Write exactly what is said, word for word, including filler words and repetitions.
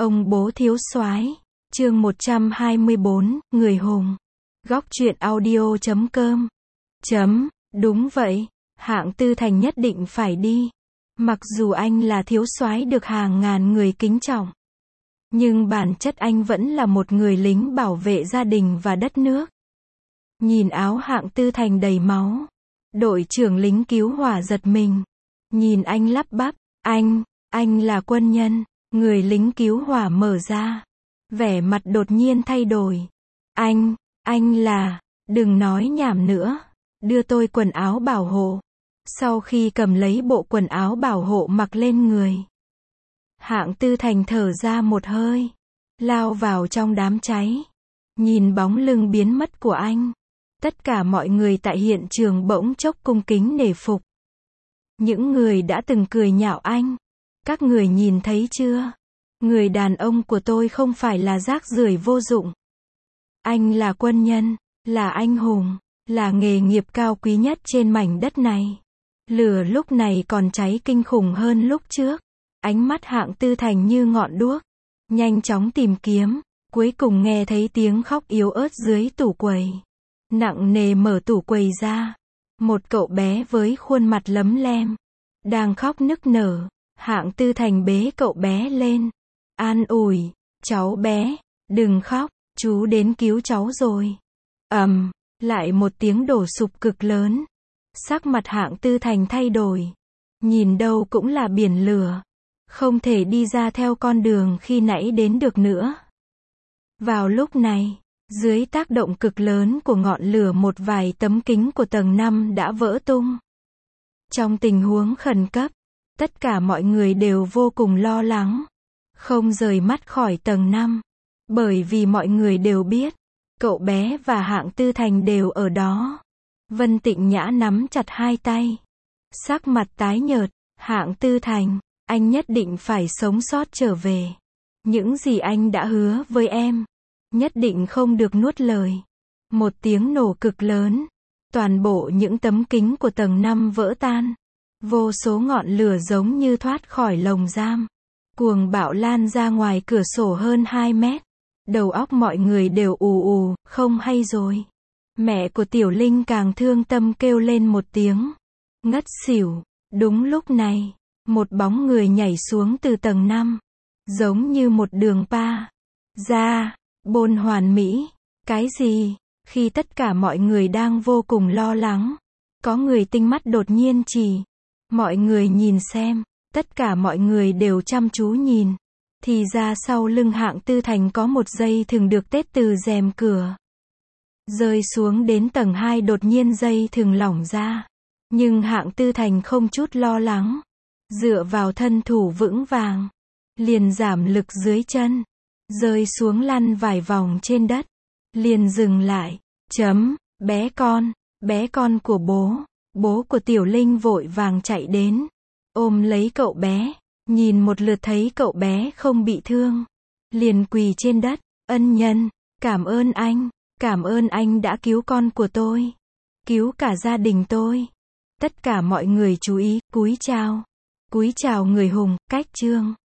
Ông bố thiếu soái, chương một trăm hai mươi bốn, người hùng. Góc truyện audio chấm com. Chấm, đúng vậy, Hạng Tư Thành nhất định phải đi. Mặc dù anh là thiếu soái được hàng ngàn người kính trọng, nhưng bản chất anh vẫn là một người lính bảo vệ gia đình và đất nước. Nhìn áo Hạng Tư Thành đầy máu, đội trưởng lính cứu hỏa giật mình. Nhìn anh lắp bắp, anh, anh là quân nhân. Người lính cứu hỏa mở ra, vẻ mặt đột nhiên thay đổi. Anh, anh là, đừng nói nhảm nữa, đưa tôi quần áo bảo hộ. Sau khi cầm lấy bộ quần áo bảo hộ mặc lên người, Hạng Tư Thành thở ra một hơi, lao vào trong đám cháy. Nhìn bóng lưng biến mất của anh, tất cả mọi người tại hiện trường bỗng chốc cung kính nể phục. Những người đã từng cười nhạo anh, các người nhìn thấy chưa? Người đàn ông của tôi không phải là rác rưởi vô dụng. Anh là quân nhân, là anh hùng, là nghề nghiệp cao quý nhất trên mảnh đất này. Lửa lúc này còn cháy kinh khủng hơn lúc trước. Ánh mắt Hạng Tư Thành như ngọn đuốc, nhanh chóng tìm kiếm, cuối cùng nghe thấy tiếng khóc yếu ớt dưới tủ quầy. Nặng nề mở tủ quầy ra, một cậu bé với khuôn mặt lấm lem, đang khóc nức nở. Hạng Tư Thành bế cậu bé lên, an ủi, cháu bé, đừng khóc, chú đến cứu cháu rồi. Ầm, lại một tiếng đổ sụp cực lớn. Sắc mặt Hạng Tư Thành thay đổi, nhìn đâu cũng là biển lửa, không thể đi ra theo con đường khi nãy đến được nữa. Vào lúc này, dưới tác động cực lớn của ngọn lửa, một vài tấm kính của tầng năm đã vỡ tung. Trong tình huống khẩn cấp, tất cả mọi người đều vô cùng lo lắng, không rời mắt khỏi tầng năm, bởi vì mọi người đều biết, cậu bé và Hạng Tư Thành đều ở đó. Vân Tịnh Nhã nắm chặt hai tay, sắc mặt tái nhợt. Hạng Tư Thành, anh nhất định phải sống sót trở về. Những gì anh đã hứa với em, nhất định không được nuốt lời. Một tiếng nổ cực lớn, toàn bộ những tấm kính của tầng năm vỡ tan. Vô số ngọn lửa giống như thoát khỏi lồng giam, cuồng bạo lan ra ngoài cửa sổ hơn hai mét. Đầu óc mọi người đều ù ù, không hay rồi. Mẹ của Tiểu Linh càng thương tâm kêu lên một tiếng, ngất xỉu. Đúng lúc này, một bóng người nhảy xuống từ tầng năm, giống như một đường pa ra, bôn hoàn mỹ. Cái gì? Khi tất cả mọi người đang vô cùng lo lắng, có người tinh mắt đột nhiên chỉ. Mọi người nhìn xem, tất cả mọi người đều chăm chú nhìn. Thì ra sau lưng Hạng Tư Thành có một dây thừng được tết từ rèm cửa, rơi xuống đến tầng hai. Đột nhiên dây thừng lỏng ra, nhưng Hạng Tư Thành không chút lo lắng, dựa vào thân thủ vững vàng, liền giảm lực dưới chân, rơi xuống lăn vài vòng trên đất, liền dừng lại. Chấm, bé con, bé con của bố. Bố của Tiểu Linh vội vàng chạy đến, ôm lấy cậu bé, nhìn một lượt thấy cậu bé không bị thương, liền quỳ trên đất. Ân nhân, cảm ơn anh, cảm ơn anh đã cứu con của tôi, cứu cả gia đình tôi. Tất cả mọi người chú ý, cúi chào, cúi chào người hùng. Cách chương